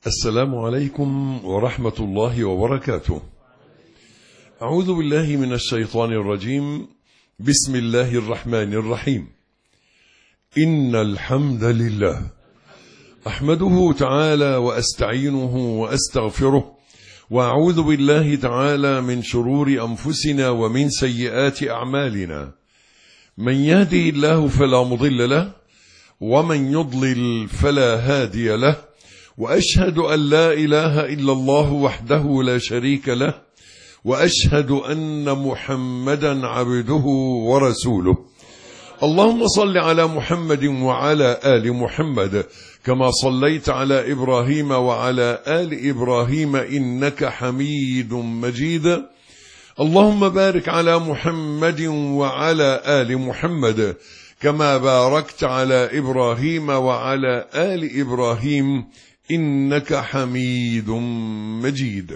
السلام عليكم ورحمة الله وبركاته. أعوذ بالله من الشيطان الرجيم. بسم الله الرحمن الرحيم. إن الحمد لله أحمده تعالى وأستعينه وأستغفره، وأعوذ بالله تعالى من شرور أنفسنا ومن سيئات أعمالنا. من يهده الله فلا مضل له، ومن يضلل فلا هادي له، وأشهد أن لا إله إلا الله وحده لا شريك له، وأشهد أن محمدا عبده ورسوله. اللهم صل على محمد وعلى آل محمد كما صليت على إبراهيم وعلى آل إبراهيم إنك حميد مجيد. اللهم بارك على محمد وعلى آل محمد كما باركت على إبراهيم وعلى آل إبراهيم إنك حميد مجيد.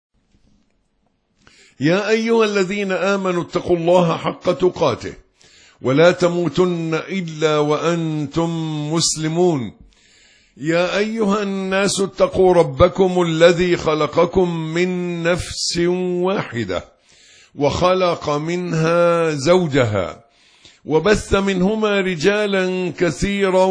يا أيها الذين آمنوا اتقوا الله حق تقاته ولا تموتن إلا وأنتم مسلمون. يا أيها الناس اتقوا ربكم الذي خلقكم من نفس واحدة وخلق منها زوجها وبث منهما رجالا كثيرا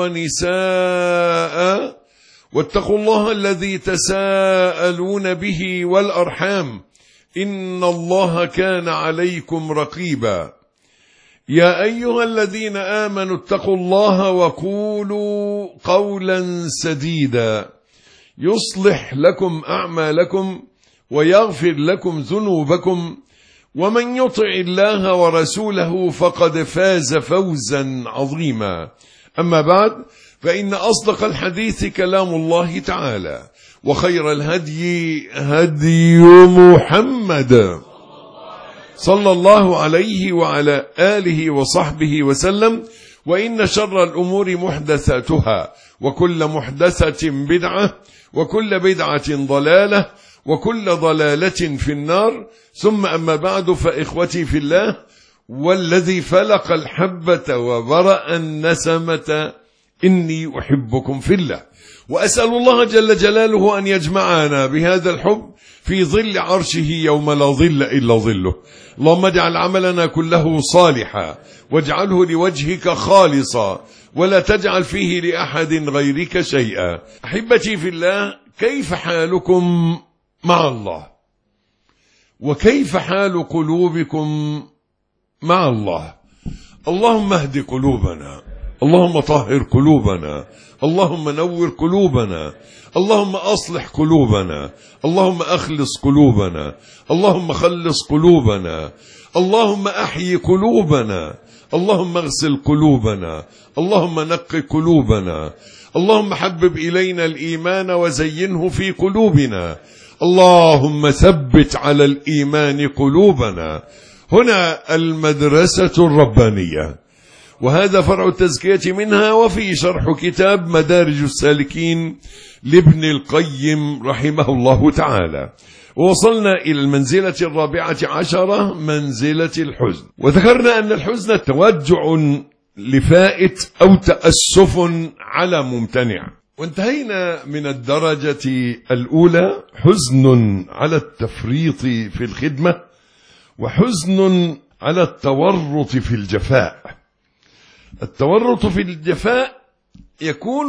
ونساء، واتقوا الله الذي تساءلون به والأرحام إن الله كان عليكم رقيبا. يا أيها الذين آمنوا اتقوا الله وقولوا قولا سديدا يصلح لكم أعمالكم ويغفر لكم ذنوبكم، ومن يطع الله ورسوله فقد فاز فوزا عظيما. أما بعد، فإن أصدق الحديث كلام الله تعالى، وخير الهدي هدي محمد صلى الله عليه وعلى آله وصحبه وسلم، وإن شر الأمور محدثاتها، وكل محدثة بدعة، وكل بدعة ضلالة، وكل ضلالة في النار. ثم أما بعد، فإخوتي في الله، والذي فلق الحبة وبرأ النسمة إني أحبكم في الله، وأسأل الله جل جلاله أن يجمعنا بهذا الحب في ظل عرشه يوم لا ظل إلا ظله. اللهم اجعل عملنا كله صالحا، واجعله لوجهك خالصا، ولا تجعل فيه لأحد غيرك شيئا. أحبتي في الله، كيف حالكم مع الله؟ وكيف حال قلوبكم مع الله؟ اللهم اهد قلوبنا، اللهم طهر قلوبنا، اللهم نور قلوبنا، اللهم أصلح قلوبنا، اللهم أخلص قلوبنا، اللهم خلص قلوبنا، اللهم أحيي قلوبنا، اللهم اغسل قلوبنا، اللهم نقي قلوبنا، اللهم حبب إلينا الإيمان وزينه في قلوبنا، اللهم ثبت على الإيمان قلوبنا. هنا المدرسة الربانية، وهذا فرع التزكية منها، وفي شرح كتاب مدارج السالكين لابن القيم رحمه الله تعالى. ووصلنا إلى المنزلة 14، منزلة الحزن، وذكرنا أن الحزن توجع لفائت أو تأسف على ممتنع، وانتهينا من الدرجة الأولى، حزن على التفريط في الخدمة، وحزن على التورط في الجفاء. التورط في الجفاء يكون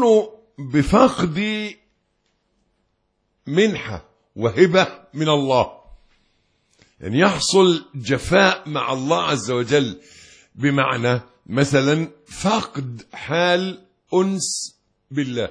بفقد منحة وهبة من الله، يعني يحصل جفاء مع الله عز وجل، بمعنى مثلا فقد حال أنس بالله،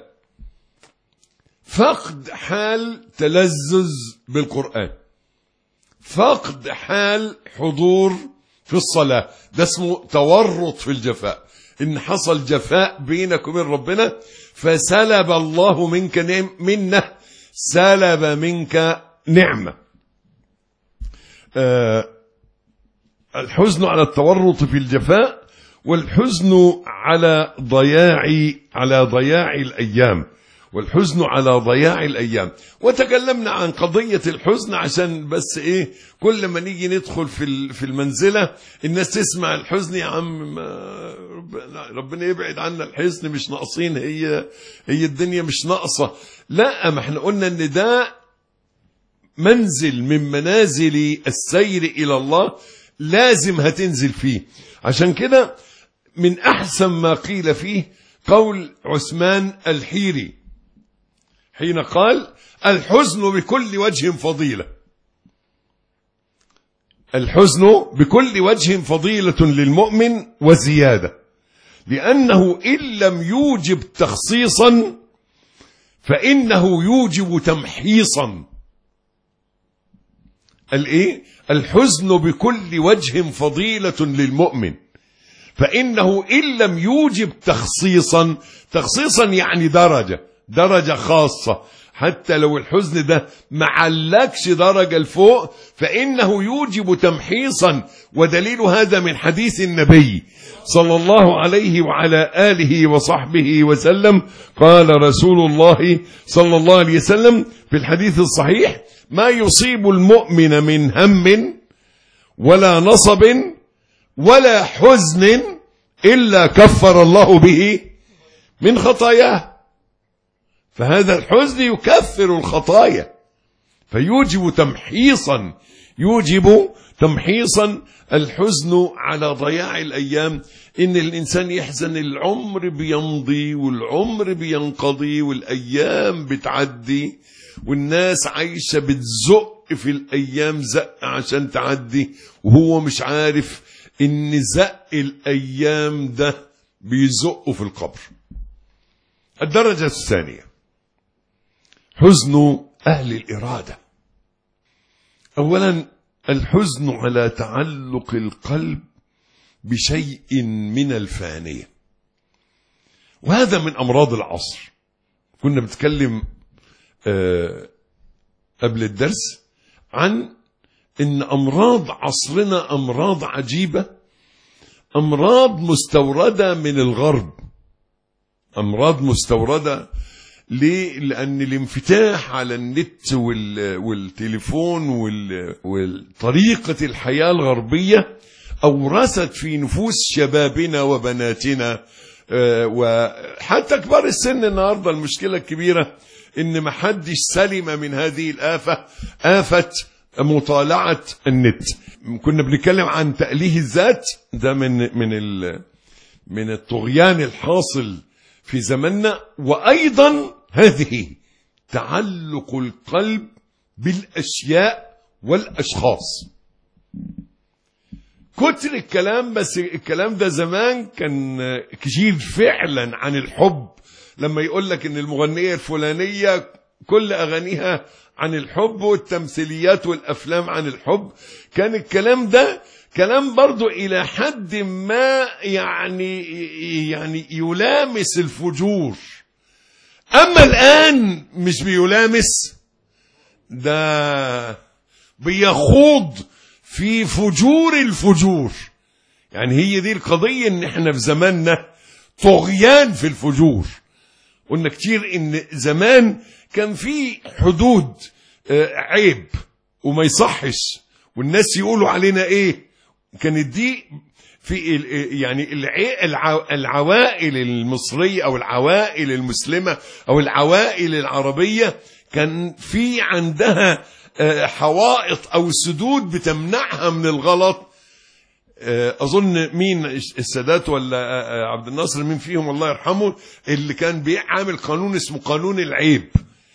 فقد حال تلذذ بالقرآن، فقد حال حضور في الصلاة. ده اسمه تورط في الجفاء، إن حصل جفاء بينك وبين ربنا، فسلب الله منك منه، سلب منك نعمة. الحزن على التورط في الجفاء، والحزن على ضياع الأيام، والحزن على ضياع الأيام. وتكلمنا عن قضية الحزن عشان بس إيه، كل ما نيجي ندخل في المنزلة الناس تسمع الحزن، يا عم ربنا يبعد عنا الحزن، مش ناقصين، هي الدنيا مش ناقصة. لا، ما احنا قلنا ان ده منزل من منازل السير إلى الله، لازم هتنزل فيه. عشان كده من أحسن ما قيل فيه قول عثمان الحيري حين قال: الحزن بكل وجه فضيلة. الحزن بكل وجه فضيلة للمؤمن وزيادة، لأنه إن لم يوجب تخصيصا فإنه يوجب تمحيصا. الحزن بكل وجه فضيلة للمؤمن، فإنه إن لم يوجب تخصيصا يعني درجة خاصة، حتى لو الحزن ده معلكش درجة لفوق فإنه يوجب تمحيصا. ودليل هذا من حديث النبي صلى الله عليه وعلى آله وصحبه وسلم. قال رسول الله صلى الله عليه وسلم في الحديث الصحيح: ما يصيب المؤمن من هم ولا نصب ولا حزن إلا كفر الله به من خطاياه. فهذا الحزن يكفر الخطايا، فيوجب تمحيصا الحزن على ضياع الأيام. إن الإنسان يحزن، العمر بيمضي والعمر بينقضي والأيام بتعدي، والناس عايشة بتزق في الأيام زق عشان تعدي، وهو مش عارف إن زق الأيام ده بيزقه في القبر. الدرجة الثانية حزن أهل الإرادة. أولا الحزن على تعلق القلب بشيء من الفانية، وهذا من أمراض العصر. كنا بنتكلم قبل الدرس عن إن أمراض عصرنا أمراض عجيبة، أمراض مستوردة من الغرب، أمراض مستوردة. ليه؟ لأن الانفتاح على النت والتليفون وطريقة الحياة الغربية أورثت في نفوس شبابنا وبناتنا وحتى كبار السن. النهاردة المشكلة الكبيرة إن ما حدش سلم من هذه الآفة، آفة مطالعة النت. كنا بنتكلم عن تأليه الذات، ده من الطغيان الحاصل في زمننا. وأيضا هذه تعلق القلب بالأشياء والأشخاص. كتر الكلام، بس الكلام ده زمان كان كتير فعلا عن الحب. لما يقول لك ان المغنية الفلانية كل أغانيها عن الحب، والتمثيليات والأفلام عن الحب، كان الكلام ده كلام برضو إلى حد ما يعني يلامس الفجور. أما الآن مش بيلامس، ده بيخوض في فجور الفجور. يعني هي دي القضية، ان احنا في زماننا طغيان في الفجور. قلنا كتير ان زمان كان في حدود عيب وما يصحش والناس يقولوا علينا ايه. كانت دي في يعني العوائل المصرية او العوائل المسلمة او العوائل العربية كان في عندها حوائط او سدود بتمنعها من الغلط. اظن مين السادات ولا عبد الناصر، مين فيهم الله يرحمه، اللي كان بيعمل قانون اسمه قانون العيب.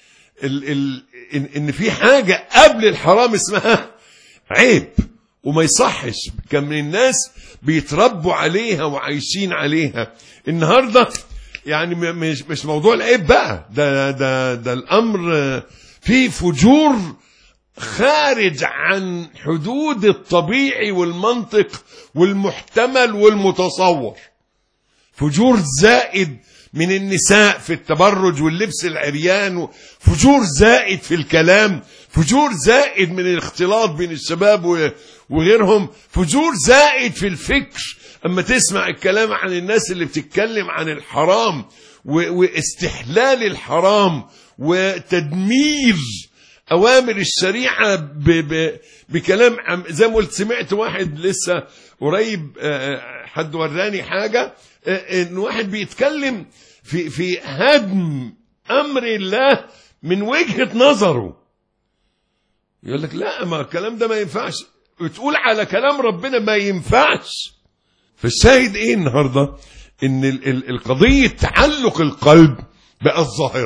ان في حاجة قبل الحرام اسمها عيب وما يصحش. كان من الناس بيتربوا عليها وعايشين عليها. النهاردة يعني مش موضوع العيب بقى، ده الامر فيه فجور خارج عن حدود الطبيعي والمنطق والمحتمل والمتصور. فجور زائد من النساء في التبرج واللبس العريان، فجور زائد في الكلام، فجور زائد من الاختلاط بين الشباب وغيرهم، فجور زائد في الفكر. اما تسمع الكلام عن الناس اللي بتتكلم عن الحرام واستحلال الحرام وتدمير أوامر الشريعة بكلام زي ما قلت. سمعت واحد لسه قريب، حد وراني حاجة، إن واحد بيتكلم في هدم أمر الله من وجهة نظره. يقول لك لا، ما الكلام ده ما ينفعش، وتقول على كلام ربنا ما ينفعش. فالشاهد ايه النهاردة؟ ان القضية تعلق القلب بقت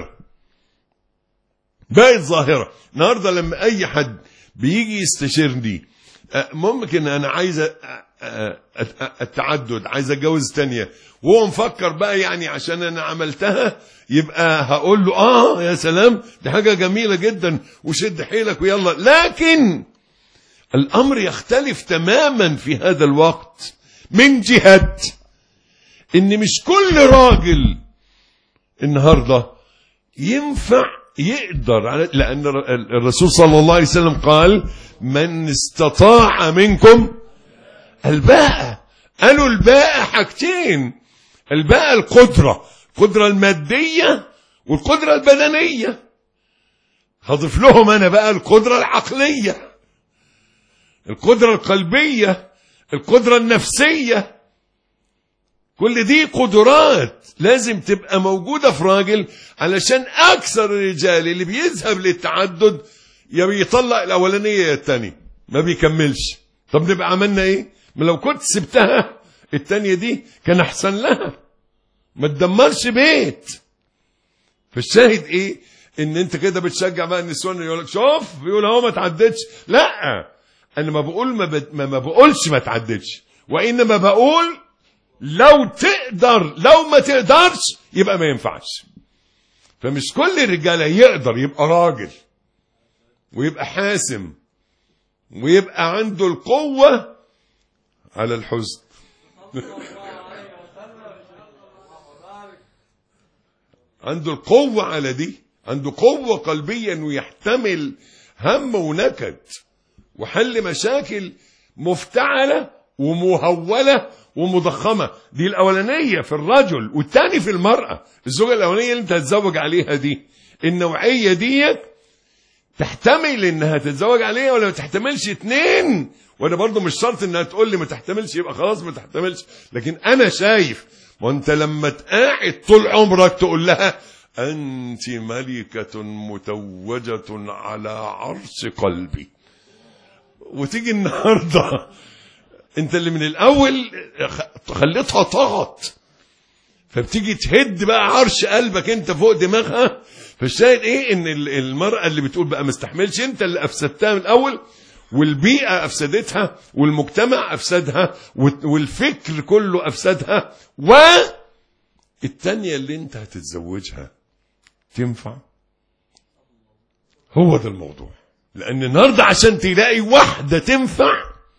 ظاهرة النهاردة. لما اي حد بيجي يستشيرني، ممكن انا عايز التعدد، عايز اتجوز تانية، وهو مفكر بقى يعني عشان انا عملتها يبقى هقول له يا سلام دي حاجة جميلة جدا وشد حيلك ويلا. لكن الامر يختلف تماما في هذا الوقت، من جهة ان مش كل راجل النهاردة ينفع يقدر على، لان الرسول صلى الله عليه وسلم قال من استطاع منكم الباءة. قالوا الباءة حاجتين، الباءة القدرة المادية والقدرة البدنية. هضيف لهم انا بقى القدرة العقلية، القدرة القلبية، القدرة النفسية. كل دي قدرات لازم تبقى موجودة في راجل، علشان اكثر الرجال اللي بيذهب للتعدد يا بيطلق الاولانية يا التاني ما بيكملش. طب نبقى عملنا ايه؟ ما لو كنت سبتها التانية دي كان احسن لها، ما تدمرش بيت. فالشاهد ايه؟ ان انت كده بتشجع بقى النسوان، يقول لك شوف بيقول هو ما تعددش. لا، انا ما بقول ما بقولش ما تعددش، وانما بقول لو تقدر، لو ما تقدرش يبقى ما ينفعش. فمش كل الرجاله يقدر يبقى راجل ويبقى حاسم ويبقى عنده القوة على الحزن. عنده القوة على دي، عنده قوة قلبية انه يحتمل هم ونكد وحل مشاكل مفتعلة ومهولة ومضخمة. دي الأولانية في الرجل، والتاني في المرأة. الزوجة الأولانية اللي انت هتزوج عليها دي، النوعية دي تحتمل انها تتزوج عليها ولا ما تحتملش اتنين. وانا برضو مش شرط انها تقول لي ما تحتملش يبقى خلاص ما تحتملش، لكن انا شايف، وانت لما تقاعد طول عمرك تقول لها انت ملكة متوجة على عرش قلبي، وتيجي النهاردة انت اللي من الاول خليتها طغت، فبتيجي تهد بقى عرش قلبك انت فوق دماغها. فالشاهد ايه؟ ان المرأة اللي بتقول بقى مستحملش، انت اللي افسدتها من الاول، والبيئة افسدتها، والمجتمع افسدها، والفكر كله افسدها. والتانية اللي انت هتتزوجها تنفع؟ هو ده الموضوع. لان النهاردة عشان تلاقي واحدة تنفع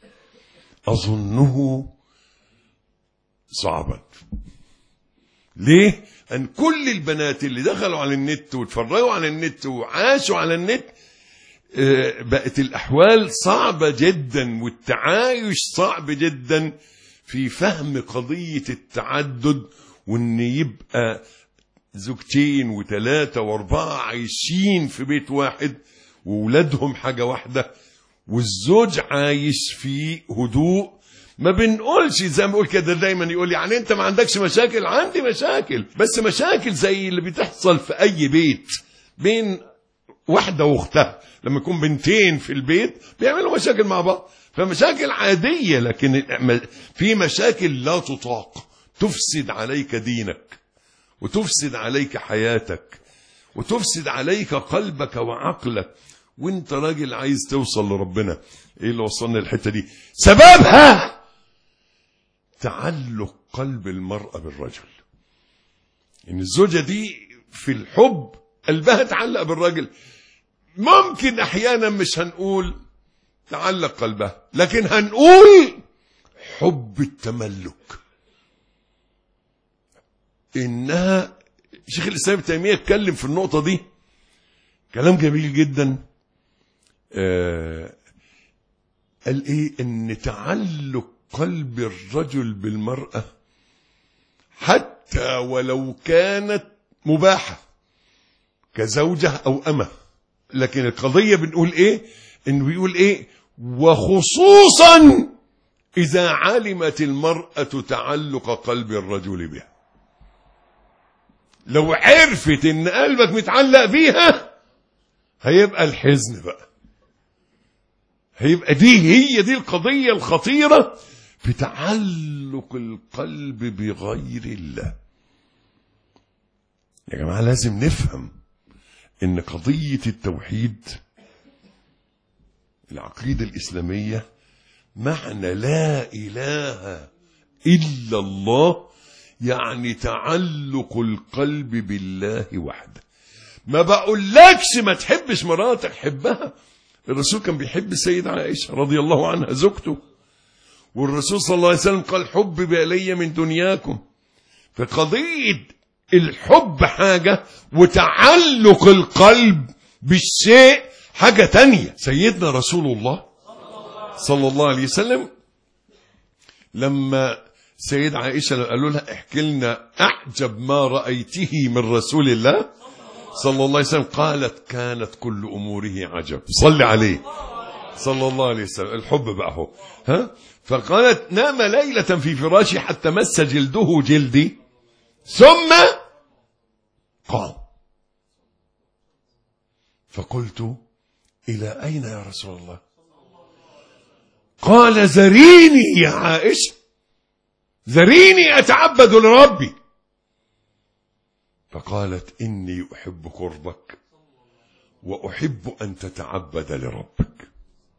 اظنه صعبا. ليه؟ أن كل البنات اللي دخلوا على النت واتفرجوا على النت وعاشوا على النت، بقت الأحوال صعبة جدا، والتعايش صعب جدا في فهم قضية التعدد، وأن يبقى زوجتين وثلاثة واربعة عايشين في بيت واحد وولادهم حاجة واحدة، والزوج عايش في هدوء. ما بنقولش زي ما بقول كده دايما، يقول يعني انت ما عندكش مشاكل؟ عندي مشاكل، بس مشاكل زي اللي بتحصل في اي بيت بين واحدة واختها. لما يكون بنتين في البيت بيعملوا مشاكل مع بعض، فمشاكل عادية. لكن في مشاكل لا تطاق، تفسد عليك دينك، وتفسد عليك حياتك، وتفسد عليك قلبك وعقلك، وانت راجل عايز توصل لربنا. ايه اللي وصلنا للحتة دي؟ سببها تعلق قلب المرأة بالرجل. ان الزوجة دي في الحب قلبها تعلق بالرجل. ممكن احيانا مش هنقول تعلق قلبها، لكن هنقول حب التملك. انها شيخ الاسلام ابن تيمية اتكلم في النقطة دي كلام جميل جدا. قال ايه؟ ان تعلق قلب الرجل بالمرأة حتى حتى ولو كانت مباحة كزوجة أو أمة. لكن القضية بنقول إيه؟ إنه بيقول إيه؟ وخصوصا إذا علمت المرأة تعلق قلب الرجل بها. لو عرفت إن قلبك متعلق بيها هيبقى الحزن بقى، هيبقى هي دي القضية الخطيرة في تعلق القلب بغير الله. يا جماعة لازم نفهم إن قضية التوحيد العقيدة الإسلامية معنى لا إله إلا الله يعني تعلق القلب بالله وحده. ما بقولكش ما تحبش مراتك، حبها. الرسول كان بيحب السيدة عائشة رضي الله عنها زوجته، والرسول صلى الله عليه وسلم قال حبب إلي من دنياكم. فقضية الحب حاجة وتعلق القلب بالشيء حاجة تانية. سيدنا رسول الله صلى الله عليه وسلم لما سيدة عائشة قالوا لها احكي لنا أعجب ما رأيته من رسول الله صلى الله عليه وسلم، قالت كانت كل أموره عجب. صلي عليه صلى الله عليه وسلم. الحب بقى هو فقالت نام ليلة في فراشي حتى مس جلده جلدي ثم قام. فقلت إلى أين يا رسول الله؟ قال زريني يا عائشة، زريني أتعبد لربي. فقالت إني أحب قربك وأحب أن تتعبد لربك.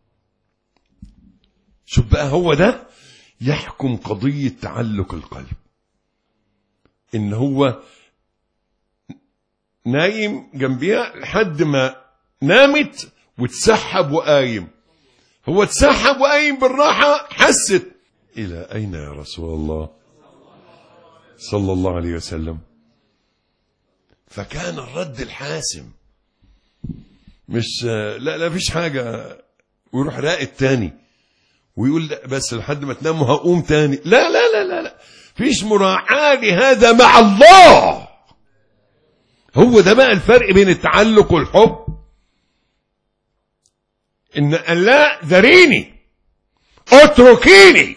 شوف بقى، هو ده يحكم قضية تعلق القلب. إن هو نايم جنبيها لحد ما نامت وتسحب وقايم، هو تسحب وقايم بالراحة، حست إلى أين يا رسول الله صلى الله عليه وسلم. فكان الرد الحاسم، مش لا فيش حاجة ويروح راقد تاني ويقول لا بس لحد ما تنام وهقوم تاني. لا لا لا لا لا، فيش مراعاة لهذا مع الله. هو ده بقى الفرق بين التعلق والحب. إن لا ذريني اتركيني،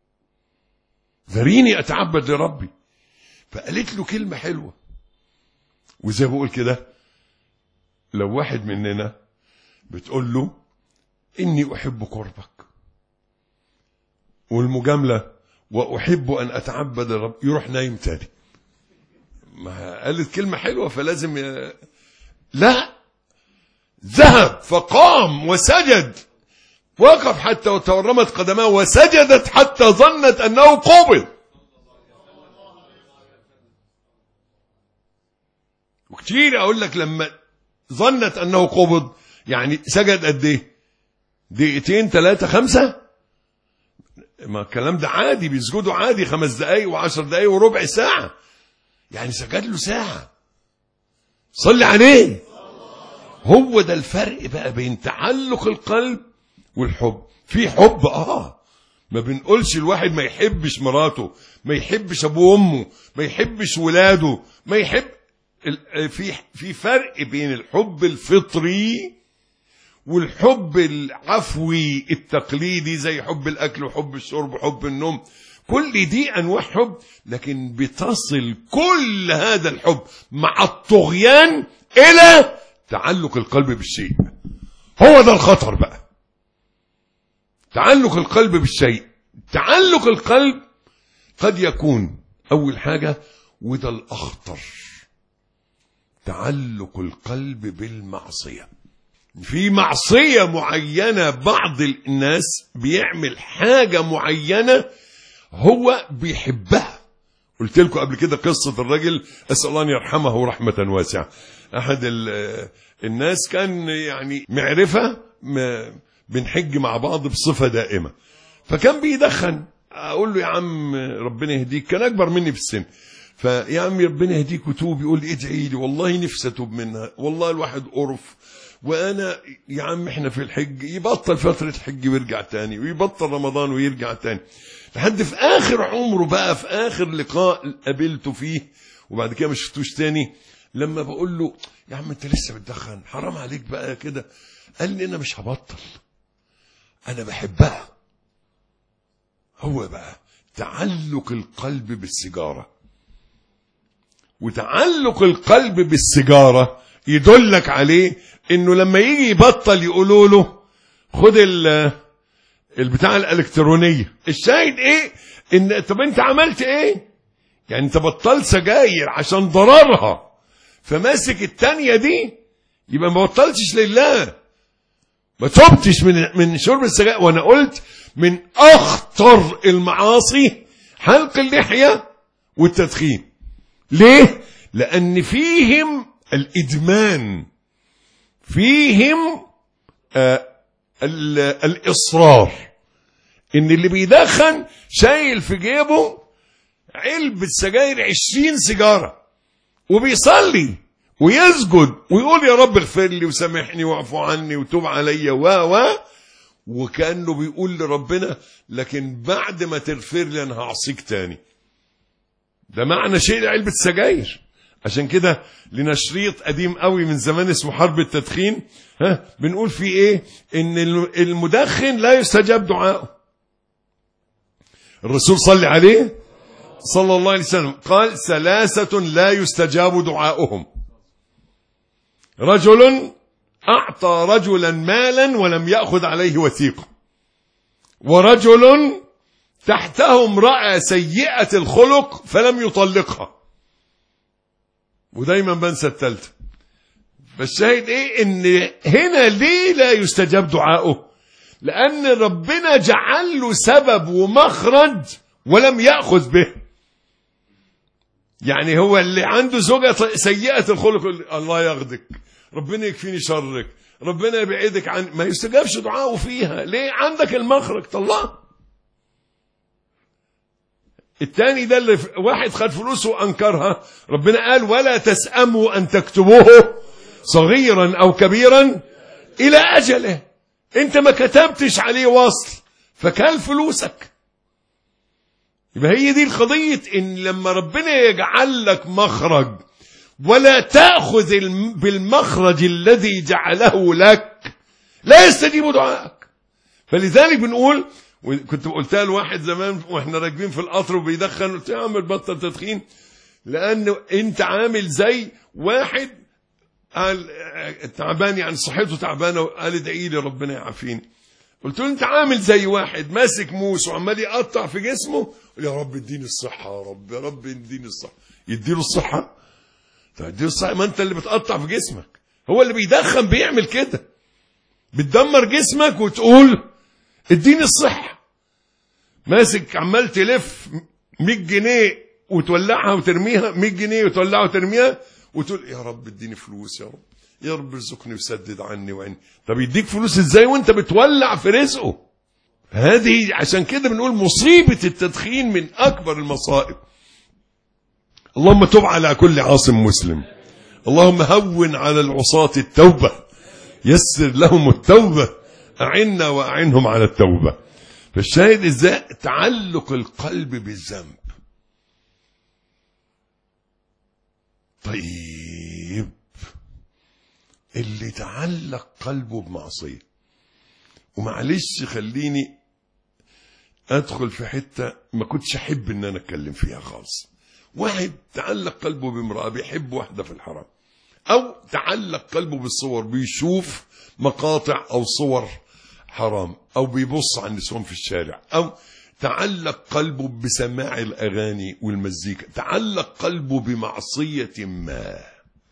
ذريني أتعبد لربي. فقالت له كلمة حلوة. وزي بقول كده، لو واحد مننا بتقول له إني أحب قربك، والمجاملة وأحب أن أتعبد لربي، يروح نايم تاني. ما قالت كلمة حلوة فلازم لا، ذهب فقام وسجد، وقف حتى تورمت قدماه وسجدت حتى ظنت أنه قبض. وكتير أقول لك لما ظنت أنه قبض يعني سجد قد إيه؟ دقيقتين 3 5؟ ما الكلام ده عادي، بيسجدوا عادي 5 دقايق و10 دقايق وربع ساعة، يعني سجد له ساعة. صلي عليه. هو ده الفرق بقى بين تعلق القلب والحب. في حب ما بنقولش الواحد ما يحبش مراته، ما يحبش ابوه وامه، ما يحبش ولاده، ما يحب. في فرق بين الحب الفطري والحب العفوي التقليدي، زي حب الاكل وحب الشرب وحب النوم. كل دي انواع حب، لكن بتصل كل هذا الحب مع الطغيان الى تعلق القلب بالشيء. هو ده الخطر بقى، تعلق القلب بالشيء. تعلق القلب قد يكون أول حاجة، وده الأخطر، تعلق القلب بالمعصية. في معصية معينة بعض الناس بيعمل حاجة معينة هو بيحبها. قلت لكم قبل كده قصة الرجل، أسأل الله أن يرحمه رحمة واسعة. أحد الناس كان يعني معرفة بنحج مع بعض بصفة دائمة، فكان بيدخن. أقول له يا عم ربنا يهديك، كان أكبر مني في السن، فيا عم ربنا يهديك وتوب. يقول لي ادعي لي والله نفسي اتوب منها، والله الواحد قرف، وانا يا عم احنا في الحج، يبطل فترة الحج ويرجع تاني، ويبطل رمضان ويرجع تاني، لحد في اخر عمره بقى، في اخر لقاء قابلته فيه وبعد كده ما شفتوش تاني، لما بقول له يا عم انت لسه بتدخن، حرام عليك بقى كده، قال لي انا مش هبطل، انا بحبها. هو بقى تعلق القلب بالسيجارة، وتعلق القلب بالسيجارة يدلك عليه انه لما يجي يبطل يقولوا له خد البتاع الالكترونية. الشاهد ايه؟ ان طب انت عملت ايه؟ يعني انت بطلت سجاير عشان ضررها، فماسك التانية دي، يبقى ما بطلتش لله، ما تبتش من شرب السجاير. وانا قلت من اخطر المعاصي حلق اللحية والتدخين. ليه؟ لان فيهم الادمان، فيهم الاصرار، ان اللي بيدخن شايل في جيبه علبة سجاير 20 سيجارة، وبيصلي ويسجد ويقول يا رب اغفر لي وسامحني واعفو عني وتوب عليا وكأنه بيقول لربنا لكن بعد ما تغفر لي انا هعصيك تاني. ده معنى شيء علبة سجاير. عشان كده لنا شريط قديم قوي من زمان اسمه حرب التدخين، بنقول فيه ايه؟ ان المدخن لا يستجاب دعاءه. الرسول صلى عليه صلى الله عليه وسلم قال 3 لا يستجاب دعاؤهم: رجل أعطى رجلا مالا ولم يأخذ عليه وثيقة، ورجل تحته امرأة سيئة الخلق فلم يطلقها. ودايما بنسى الثالثة. فالشاهد ايه؟ ان هنا ليه لا يستجاب دعاؤه؟ لأن ربنا جعل له سبب ومخرج ولم يأخذ به. يعني هو اللي عنده زوجة سيئة الخلق الله ياخدك، ربنا يكفيني شرك، ربنا يبعدك عن، ما يستجابش دعاؤه فيها. ليه؟ عندك المخرج طلع. التاني ده اللي واحد خد فلوسه وأنكرها، ربنا قال ولا تسأموا أن تكتبوه صغيرا أو كبيرا إلى أجله. انت ما كتبتش عليه وصل فكل فلوسك. يبقى هي دي القضية، ان لما ربنا يجعل لك مخرج ولا تأخذ بالمخرج الذي جعله لك لا يستجيب دعائك. فلذلك بنقول، كنت قلتها لواحد زمان واحنا راكبين في القطر وبيدخن، قلت له يا عم بطل تدخين، لانه انت عامل زي واحد قال تعبان، يعني صحته تعبانه، وقال ادعي لي ربنا يعافيني. قلت له انت عامل زي واحد ماسك موس وعمال يقطع في جسمه، يا رب اديني الصحه، يا رب يا رب اديني الصحه. يديله الصحه؟ طيب اديله الصحه، ما انت اللي بتقطع في جسمك. هو اللي بيدخن بيعمل كده، بتدمر جسمك وتقول اديني الصحه. ماسك عمال تلف 100 جنيه وتولعها وترميها، 100 جنيه وتولعها وترميها، وتقول يا رب اديني فلوس، يا رب يا رب ارزقني وسدد عني وعني. طب يديك فلوس ازاي وانت بتولع في رزقه؟ هذه عشان كده بنقول مصيبة التدخين من اكبر المصائب. اللهم تب على كل عاصم مسلم، اللهم هون على العصاة التوبة، يسر لهم التوبة، اعنا واعنهم على التوبة. فالشاهد ازاي تعلق القلب بالذنب. طيب اللي تعلق قلبه بمعصية، ومعلش خليني ادخل في حتة ما كنتش احب ان انا اتكلم فيها خالص. واحد تعلق قلبه بامرأة، بيحب واحدة في الحرام، او تعلق قلبه بالصور، بيشوف مقاطع او صور حرام، او بيبص على النسوان في الشارع، او تعلق قلبه بسماع الاغاني والمزيكا، تعلق قلبه بمعصية ما.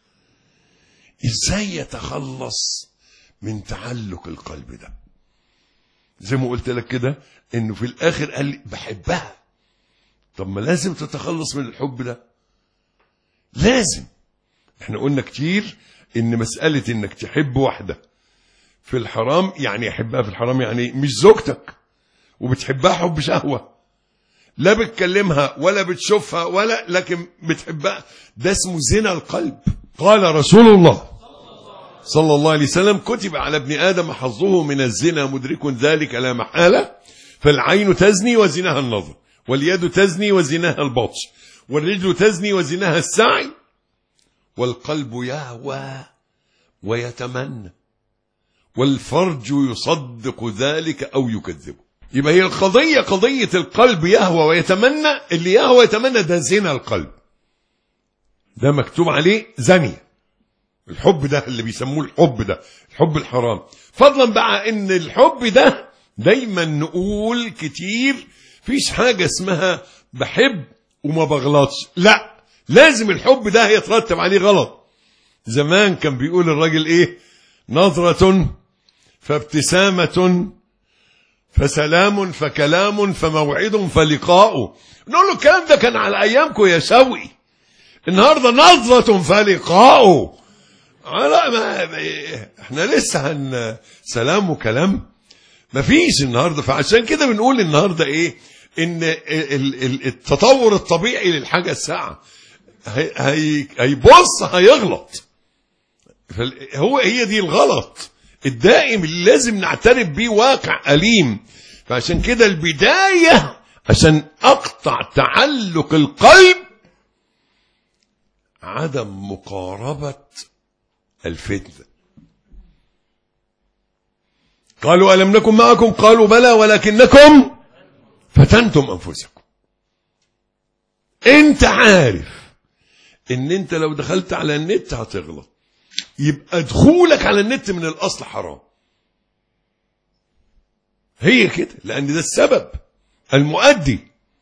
ازاي يتخلص من تعلق القلب ده؟ زي ما قلت لك كده، انه في الاخر قال لي بحبها. طب ما لازم تتخلص من الحب ده، لازم. احنا قلنا كتير ان مسألة انك تحب واحدة في الحرام، يعني يحبها في الحرام يعني مش زوجتك وبتحبها حب شهوة، لا بتكلمها ولا بتشوفها ولا لكن بتحبها، ده اسمه زنا القلب. قال رسول الله صلى الله عليه وسلم: كتب على ابن آدم حظه من الزنا مدرك ذلك لا محالة، فالعين تزني وزناها النظر، واليد تزني وزناها البطش، والرجل تزني وزناها السعي، والقلب يهوى ويتمنى، والفرج يصدق ذلك أو يكذبه. يبقى هي القضية قضية القلب يهوى ويتمنى. اللي يهوى ويتمنى ده زنا القلب، ده مكتوب عليه زني. الحب ده اللي بيسموه الحب ده الحب الحرام. فضلا بقى ان الحب ده دايما نقول كتير فيش حاجة اسمها بحب وما بغلطش، لا، لازم الحب ده يترتب عليه غلط. زمان كان بيقول الراجل ايه: نظرة فابتسامة فسلام فكلام فموعد فلقاء. نقول له الكلام ده كان على ايامكم يا شوقي، النهارده نظرة فلقاء. احنا لسه سلام وكلام مفيش النهارده. فعشان كده بنقول النهارده ايه؟ ان التطور الطبيعي للحاجه الساعه هيبص هيغلط. هي دي الغلط الدائم اللي لازم نعترف بيه، واقع أليم. فعشان كده البداية عشان أقطع تعلق القلب عدم مقاربة الفتنة. قالوا ألم نكن معكم؟ قالوا بلى ولكنكم فتنتم أنفسكم. انت عارف ان انت لو دخلت على النت هتغلط، يبقى دخولك على النت من الأصل حرام. هي كده، لأن ده السبب المؤدي.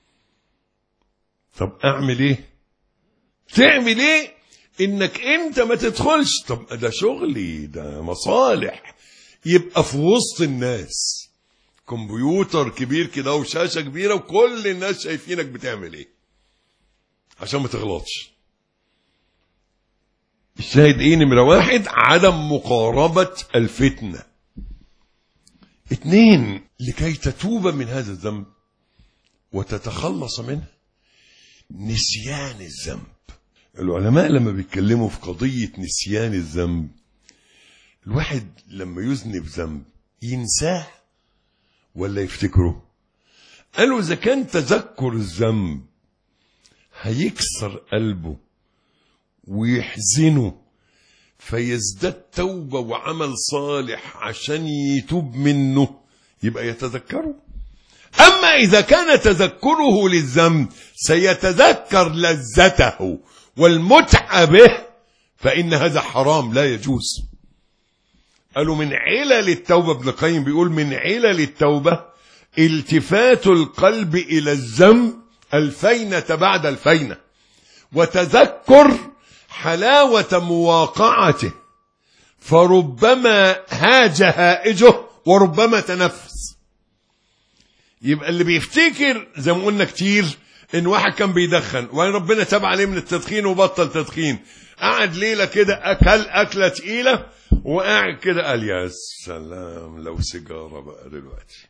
طب أعمل إيه؟ تعمل إيه إنك أنت ما تدخلش؟ طب ده شغلي، ده مصالح، يبقى في وسط الناس كمبيوتر كبير كده وشاشة كبيرة وكل الناس شايفينك بتعمل إيه عشان ما تغلطش. الشاهد ايه؟ نمرة واحد عدم مقاربة الفتنة. 2 لكي تتوب من هذا الذنب وتتخلص منه نسيان الذنب. العلماء لما بيتكلموا في قضية نسيان الذنب، الواحد لما يذنب ذنب ينساه ولا يفتكره؟ قالوا إذا كان تذكر الذنب هيكسر قلبه ويحزنه فيزداد توبة وعمل صالح عشان يتوب منه، يبقى يتذكره. أما إذا كان تذكره للذنب سيتذكر لذته والمتعة به، فإن هذا حرام لا يجوز. قالوا من علل التوبة، ابن القيم بيقول من علل التوبة التفات القلب إلى الذنب الفينة بعد الفينة، وتذكر حلاوة مواقعته، فربما هاج هائجه وربما تنفس. يبقى اللي بيفتكر زي ما قلنا كتير ان واحد كان بيدخن وربنا تاب عليه من التدخين وبطل تدخين، قعد ليلة كده اكل اكلة تقيلة وقاعد كده قال يا سلام لو سيجارة بقى دلوقتي،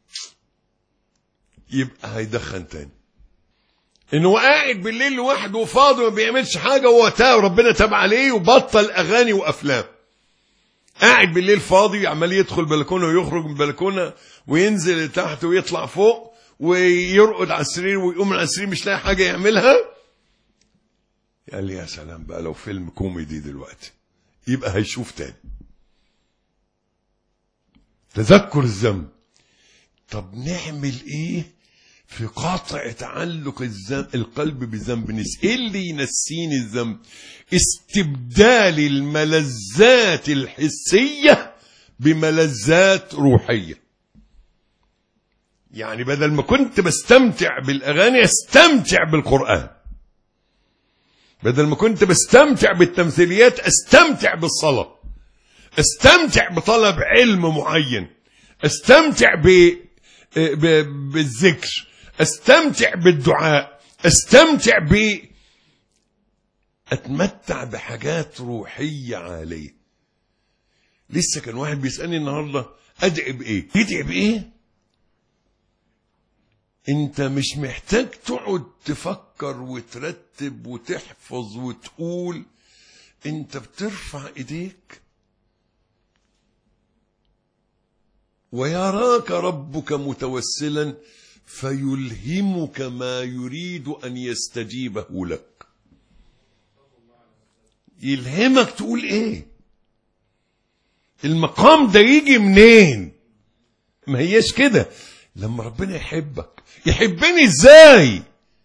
يبقى هيدخن تاني. انه قاعد بالليل لوحده وفاضي وما بيعملش حاجه وهو تاب وربنا تاب عليه وبطل اغاني وافلام. قاعد بالليل فاضي عمال يدخل بلكونه ويخرج من بلكونه وينزل تحت ويطلع فوق ويرقد على السرير ويقوم من على السرير مش لاقي حاجه يعملها. قال لي يا سلام بقى لو فيلم كوميدي دلوقتي، يبقى هيشوف تاني. تذكر الذنب. طب نعمل ايه في قاطع تعلق القلب بالذنب؟ ايه اللي ينسيني الذنب؟ استبدال الملذات الحسية بملذات روحية. يعني بدل ما كنت بستمتع بالأغاني استمتع بالقرآن، بدل ما كنت بستمتع بالتمثيليات استمتع بالصلاة، استمتع بطلب علم معين، استمتع بالذكر، استمتع بالدعاء، استمتع اتمتع بحاجات روحية عالية. لسه كان واحد بيسألني النهاردة ادعي بايه؟ يدعي بايه؟ انت مش محتاج تقعد تفكر وترتب وتحفظ وتقول، انت بترفع ايديك ويراك ربك متوسلا فيلهمك ما يريد ان يستجيبه لك. يلهمك تقول ايه؟ المقام ده يجي منين؟ ما هيش كده. لما ربنا يحبك، يحبني ازاي؟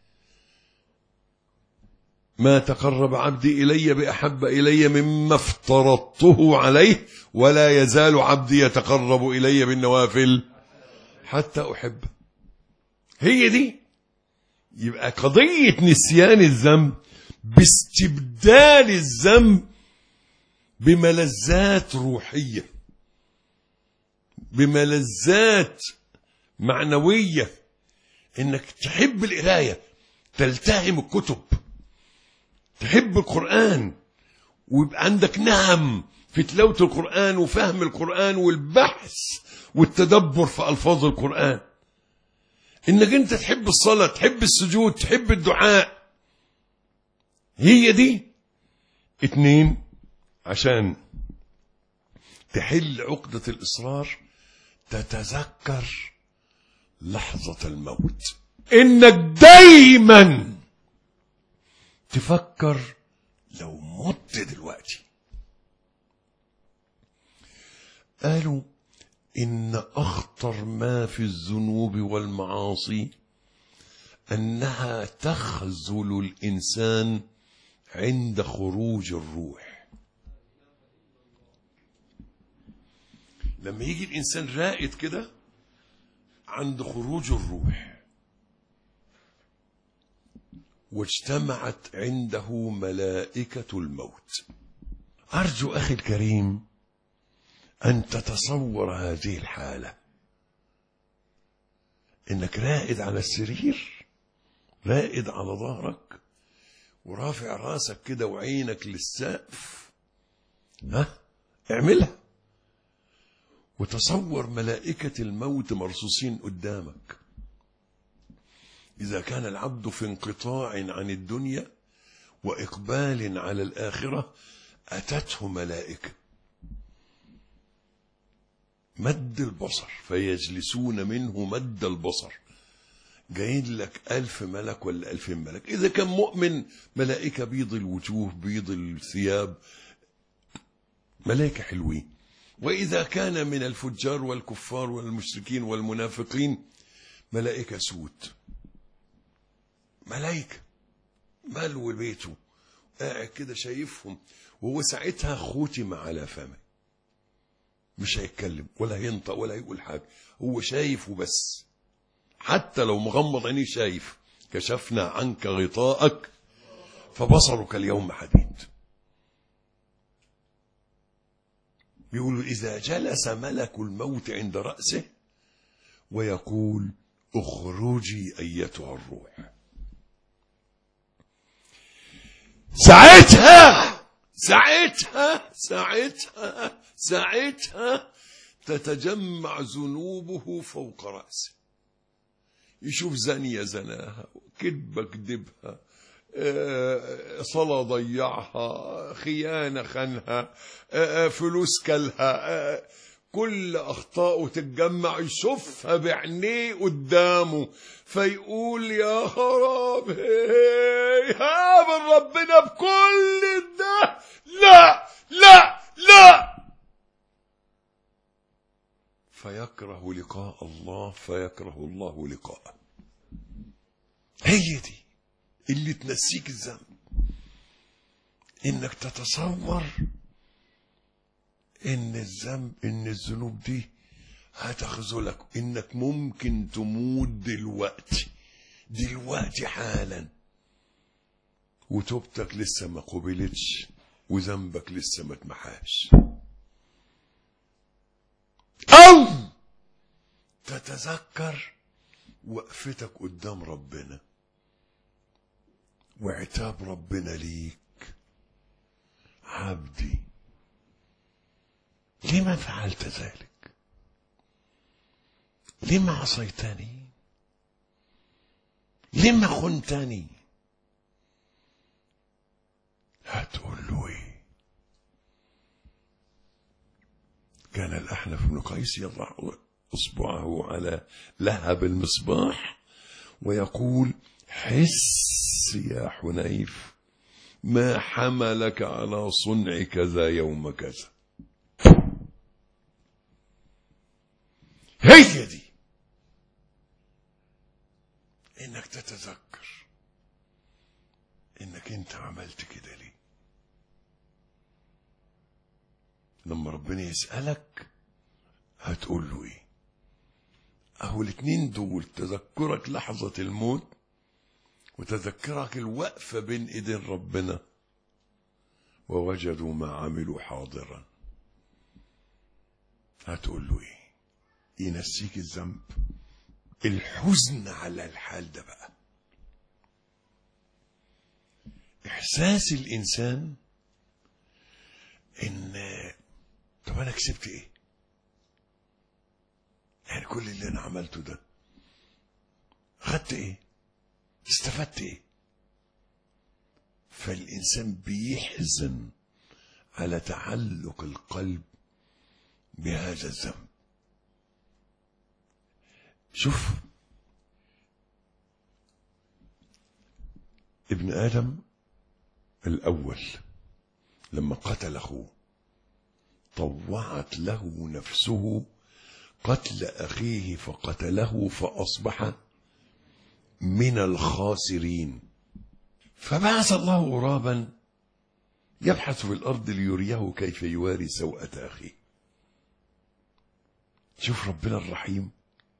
ما تقرب عبدي إلي بأحب إلي مما افترضته عليه ولا يزال عبدي يتقرب إلي بالنوافل حتى أحبه. هي دي. يبقى قضية نسيان الذنب باستبدال الذنب بملذات روحية، بملذات معنوية، انك تحب القراية، تلتهم الكتب، تحب القرآن، ويبقى عندك نهم في تلاوة القرآن وفهم القرآن والبحث والتدبر في ألفاظ القرآن، انك انت تحب الصلاة، تحب السجود، تحب الدعاء. هي دي. 2، عشان تحل عقدة الإصرار تتذكر لحظة الموت، انك دايما تفكر لو مت دلوقتي. قالوا إن أخطر ما في الذنوب والمعاصي أنها تخذل الإنسان عند خروج الروح. لما يجي الإنسان رائد كده عند خروج الروح واجتمعت عنده ملائكة الموت، أرجو أخي الكريم أن تتصور هذه الحالة، إنك رائد على السرير، رائد على ظهرك ورافع راسك كده وعينك للسقف. اعملها وتصور ملائكة الموت مرصوصين قدامك. إذا كان العبد في انقطاع عن الدنيا وإقبال على الآخرة أتته ملائكة مد البصر فيجلسون منه مد البصر، جايين لك 1000 ملك ولا 2000 ملك. إذا كان مؤمن ملائكة بيض الوجوه بيض الثياب، ملائكة حلوين. وإذا كان من الفجار والكفار والمشركين والمنافقين ملائكة سود، ملائكة ملو بيته قاعد كده شايفهم، وهو ساعتها ختم على فمه، مش هيتكلم ولا ينطق ولا يقول حاجة، هو شايف وبس. حتى لو مغمض عينيه شايف. كشفنا عنك غطاءك فبصرك اليوم حديد. يقول إذا جلس ملك الموت عند رأسه ويقول اخرجي أيتها الروح، ساعتها تتجمع ذنوبه فوق رأسه. يشوف زانية زناها، كذبة كذبها، صلاة ضيعها، خيانة خانها، فلوس كلها، كل أخطاءه تتجمع، يشوفها بعينيه قدامه فيقول يا خراب هابن ربنا بكل ده، لا لا لا، فيكره لقاء الله فيكره الله لقاءه. هي دي اللي تنسيك الذنب، انك تتصور ان الذنوب دي هتخذلك، انك ممكن تموت دلوقتي حالا وتوبتك لسه ما قبلتش وذنبك لسه ما اتمحاش. أو تتذكر وقفتك قدام ربنا وعتاب ربنا ليك، عبدي لما فعلت ذلك؟ لما عصيتني؟ لما خنتني؟ هتقول له ايه؟ كان الأحنف بن قيس يضع اصبعه على لهب المصباح ويقول: حس يا حنيف، ما حملك على صنع كذا يوم كذا. هي دي، انك تتذكر انك انت عملت كده ليه. لما ربنا يسألك هتقول له ايه؟ اهو الاتنين دول، تذكرك لحظة الموت وتذكرك الوقفة بين ايدين ربنا، ووجدوا ما عملوا حاضرا. هتقول له ايه؟ ينسيك الذنب. الحزن على الحال ده بقى احساس الانسان ان طب انا كسبت ايه؟ يعني كل اللي انا عملته ده خدت ايه؟ استفدت ايه؟ فالانسان بيحزن على تعلق القلب بهذا الذنب. شوف، ابن آدم الأول لما قتل أخوه طوعت له نفسه قتل أخيه فقتله فأصبح من الخاسرين. فبعث الله غرابا يبحث في الأرض ليريه كيف يواري سوءة أخيه. شوف ربنا الرحيم،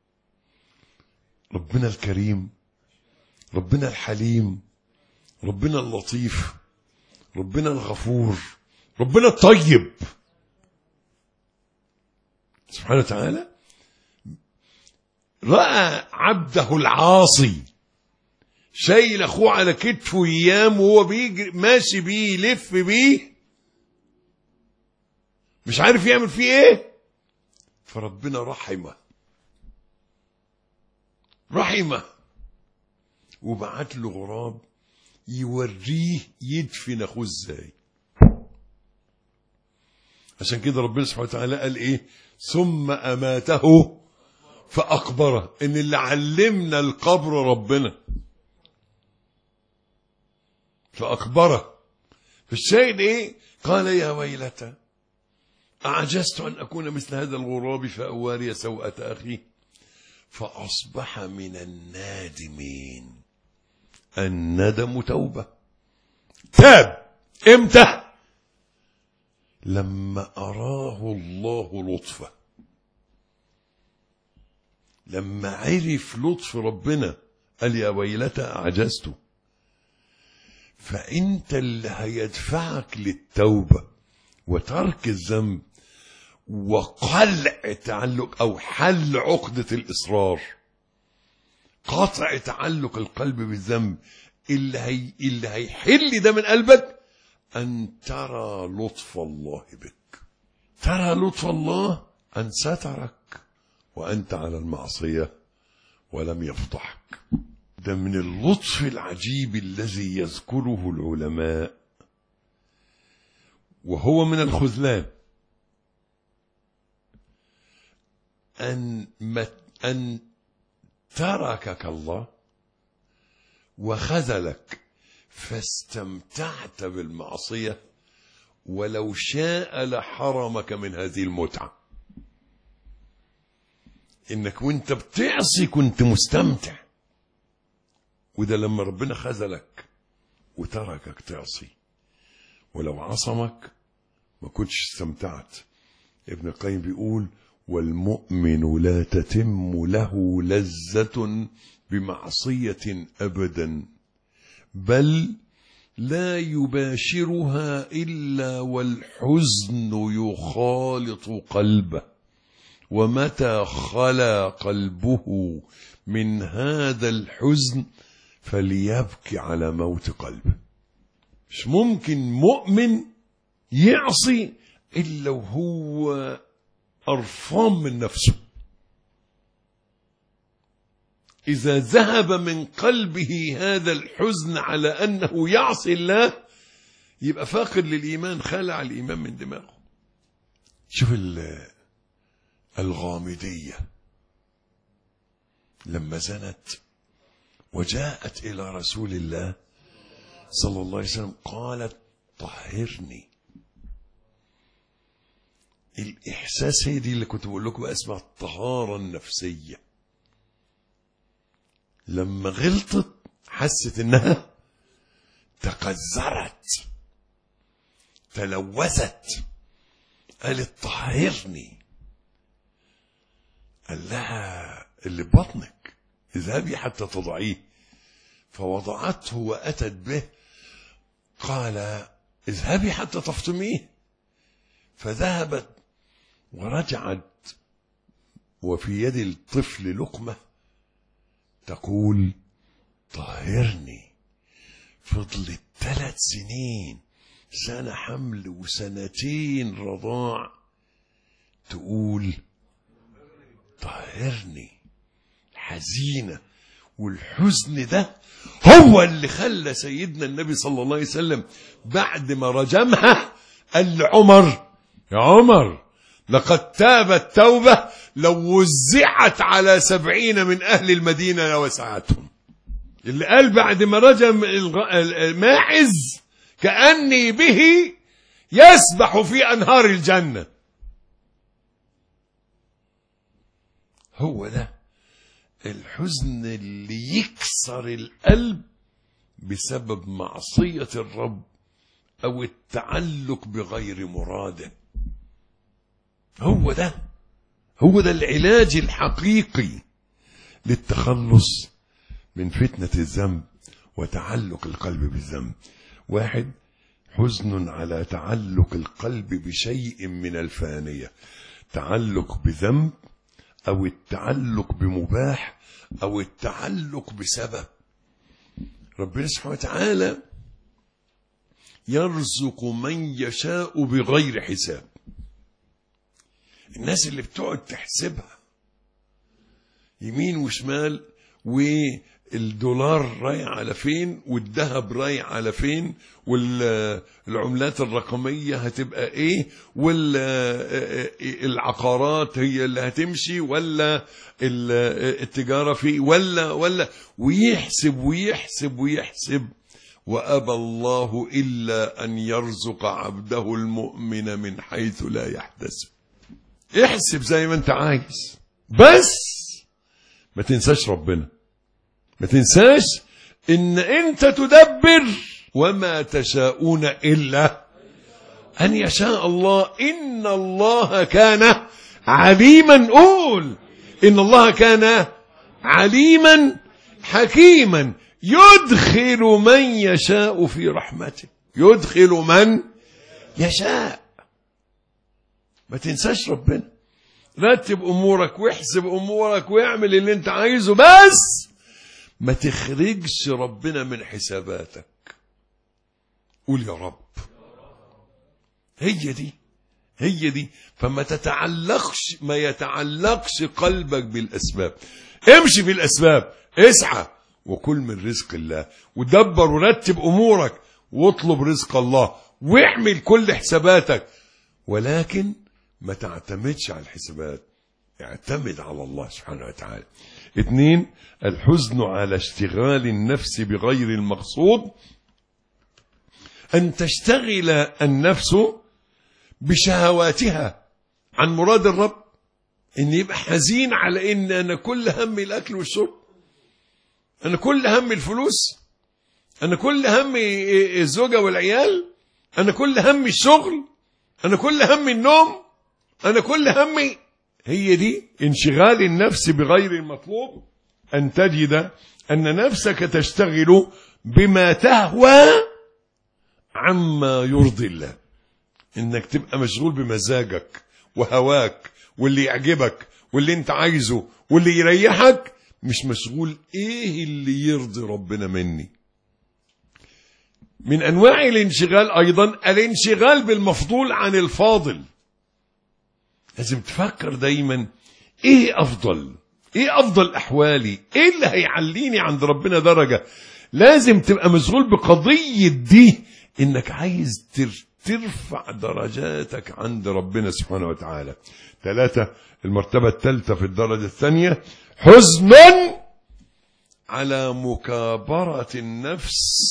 ربنا الكريم، ربنا الحليم، ربنا اللطيف، ربنا الغفور، ربنا الطيب سبحانه وتعالى. رأى عبده العاصي شايل اخوه على كتفه ايام وهو بيجري ماشي بيه يلف بيه مش عارف يعمل فيه ايه، فربنا رحمه وبعت له غراب يوريه يدفن اخوه ازاي. عشان كده ربنا سبحانه وتعالى قال ايه؟ ثم اماته فاقبره. ان اللي علمنا القبر ربنا فاقبره. فالشاهد ايه؟ قال يا ويلتى اعجزت ان اكون مثل هذا الغراب فاواري سوءة اخي فاصبح من النادمين. الندم توبة. تاب امتى؟ لما أراه الله لطفه، لما عرف لطف ربنا قال يا ويلتى أعجزت. فأنت اللي هيدفعك للتوبة وترك الذنب وقلع تعلق أو حل عقدة الإصرار، قطع تعلق القلب بالذنب. اللي هيحل ده من قلبك أن ترى لطف الله بك. ترى لطف الله أن سترك وأنت على المعصية ولم يفضحك. ده من اللطف العجيب الذي يذكره العلماء، وهو من الخذلان، أن تركك الله وخذلك فاستمتعت بالمعصية، ولو شاء لحرمك من هذه المتعة. إنك وانت بتعصي كنت مستمتع، وده لما ربنا خذلك وتركك تعصي، ولو عصمك ما كنتش استمتعت. ابن القيم بيقول والمؤمن لا تتم له لذة بمعصية أبدا، بل لا يباشرها إلا والحزن يخالط قلبه، ومتى خلا قلبه من هذا الحزن فليبكي على موت قلبه. مش ممكن مؤمن يعصي إلا وهو قرفان من نفسه، إذا ذهب من قلبه هذا الحزن على أنه يعصي الله يبقى فاقد للإيمان، خلع الإيمان من دماغه. شوف الغامدية لما زنت وجاءت إلى رسول الله صلى الله عليه وسلم قالت طهرني. الإحساس هي دي اللي كنت بقول لكم اسمها الطهارة النفسية. لما غلطت حست إنها تقذرت تلوثت، قالت طهرني. قال لها اللي ببطنك اذهبي حتى تضعيه، فوضعته وأتت به. قال اذهبي حتى تفطميه، فذهبت ورجعت وفي يد الطفل لقمة تقول طهرني. فضلت 3 سنين، سنة حمل وسنتين رضاع، تقول طهرني. حزينة، والحزن ده هو اللي خلى سيدنا النبي صلى الله عليه وسلم بعد ما رجمها قال لعمر: يا عمر لقد تابت توبة لو وزعت على 70 من أهل المدينة لوسعتهم. اللي قال بعد ما رجم الماعز كأني به يسبح في أنهار الجنة. هو ده الحزن اللي يكسر القلب بسبب معصية الرب أو التعلق بغير مراده. هو ده العلاج الحقيقي للتخلص من فتنة الذنب وتعلق القلب بالذنب. 1 حزن على تعلق القلب بشيء من الفانية، تعلق بذنب أو التعلق بمباح أو التعلق بسبب. ربنا سبحانه وتعالى يرزق من يشاء بغير حساب. الناس اللي بتقعد تحسبها يمين وشمال، والدولار رايح على فين والذهب رايح على فين والعملات الرقمية هتبقى ايه والعقارات هي اللي هتمشي ولا التجارة في ولا ويحسب ويحسب ويحسب، وأبى الله إلا أن يرزق عبده المؤمن من حيث لا يحتسب. احسب زي ما انت عايز، بس ما تنساش ربنا، ما تنساش ان انت تدبر وما تشاءون الا ان يشاء الله. ان الله كان عليما، قول ان الله كان عليما حكيما يدخل من يشاء في رحمته، يدخل من يشاء. ما تنساش ربنا، رتب امورك واحسب امورك واعمل اللي انت عايزه، بس ما تخرجش ربنا من حساباتك. قول يا رب. هي دي. فما تتعلقش، ما يتعلقش قلبك بالاسباب. امشي في الاسباب، اسعى وكل من رزق الله، ودبر ورتب امورك واطلب رزق الله واعمل كل حساباتك، ولكن ما تعتمدش على الحسابات، اعتمد على الله سبحانه وتعالى. 2 الحزن على اشتغال النفس بغير المقصود، أن تشتغل النفس بشهواتها عن مراد الرب. إن يبقى حزين على إن أنا كل هم الأكل والشرب، أنا كل هم الفلوس، أنا كل هم الزوجة والعيال، أنا كل هم الشغل، أنا كل هم النوم، أنا كل همي. هي دي انشغال النفس بغير المطلوب، أن تجد أن نفسك تشتغل بما تهوى عما يرضي الله. إنك تبقى مشغول بمزاجك وهواك واللي يعجبك واللي انت عايزه واللي يريحك، مش مشغول ايه اللي يرضي ربنا مني. من أنواع الانشغال أيضا الانشغال بالمفضول عن الفاضل. لازم تفكر دايما ايه أفضل، ايه افضل احوالي، ايه اللي هيعليني عند ربنا درجة. لازم تبقى مشغول بقضية دي، انك عايز ترفع درجاتك عند ربنا سبحانه وتعالى. 3، المرتبة الثالثة في الدرجة الثانية، حزن على مكابرة النفس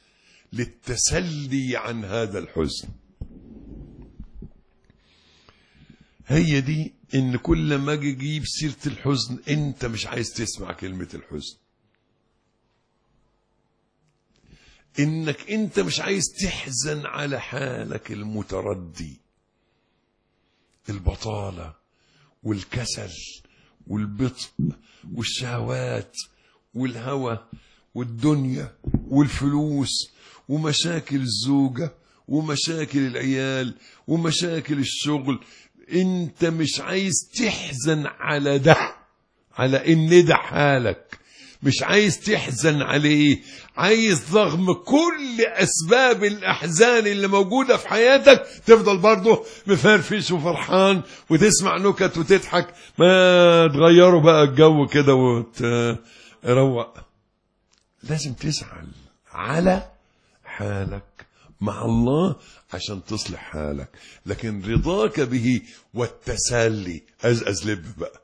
للتسلي عن هذا الحزن. هي دي، ان كل ما اجي اجيب سيرة الحزن انت مش عايز تسمع كلمة الحزن، انك انت مش عايز تحزن على حالك المتردي، البطالة والكسل والبطء والشهوات والهوى والدنيا والفلوس ومشاكل الزوجة ومشاكل العيال ومشاكل الشغل. انت مش عايز تحزن على ده، على ان ده حالك، مش عايز تحزن عليه، عايز رغم كل اسباب الاحزان اللي موجودة في حياتك تفضل برضه مفرفش وفرحان وتسمع نكت وتضحك. ما تغيروا بقى الجو كده وتروق. لازم تزعل على حالك مع الله عشان تصلح حالك، لكن رضاك به والتسلي، أزلب بقى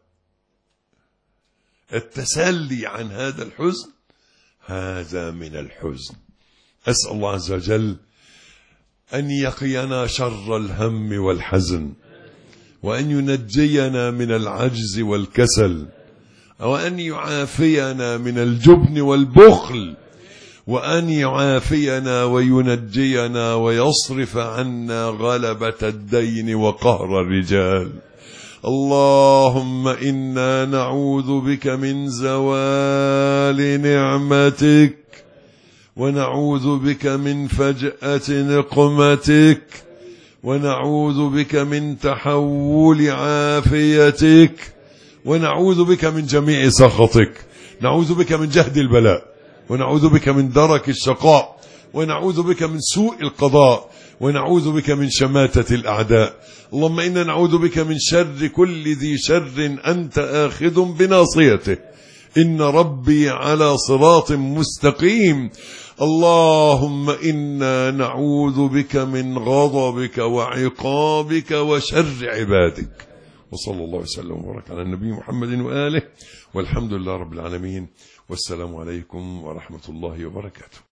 التسلي عن هذا الحزن، هذا من الحزن. أسأل الله عز وجل أن يقينا شر الهم والحزن، وأن ينجينا من العجز والكسل، وأن يعافينا من الجبن والبخل، وأن يعافينا وينجينا ويصرف عنا غلبة الدين وقهر الرجال. اللهم إنا نعوذ بك من زوال نعمتك، ونعوذ بك من فجأة نقمتك، ونعوذ بك من تحول عافيتك، ونعوذ بك من جميع سخطك. نعوذ بك من جهد البلاء، ونعوذ بك من درك الشقاء، ونعوذ بك من سوء القضاء، ونعوذ بك من شماتة الأعداء. اللهم إنا نعوذ بك من شر كل ذي شر أنت آخذ بناصيته، إن ربي على صراط مستقيم. اللهم إنا نعوذ بك من غضبك وعقابك وشر عبادك. وصلى الله وسلم وبارك على النبي محمد وآله، والحمد لله رب العالمين، والسلام عليكم ورحمة الله وبركاته.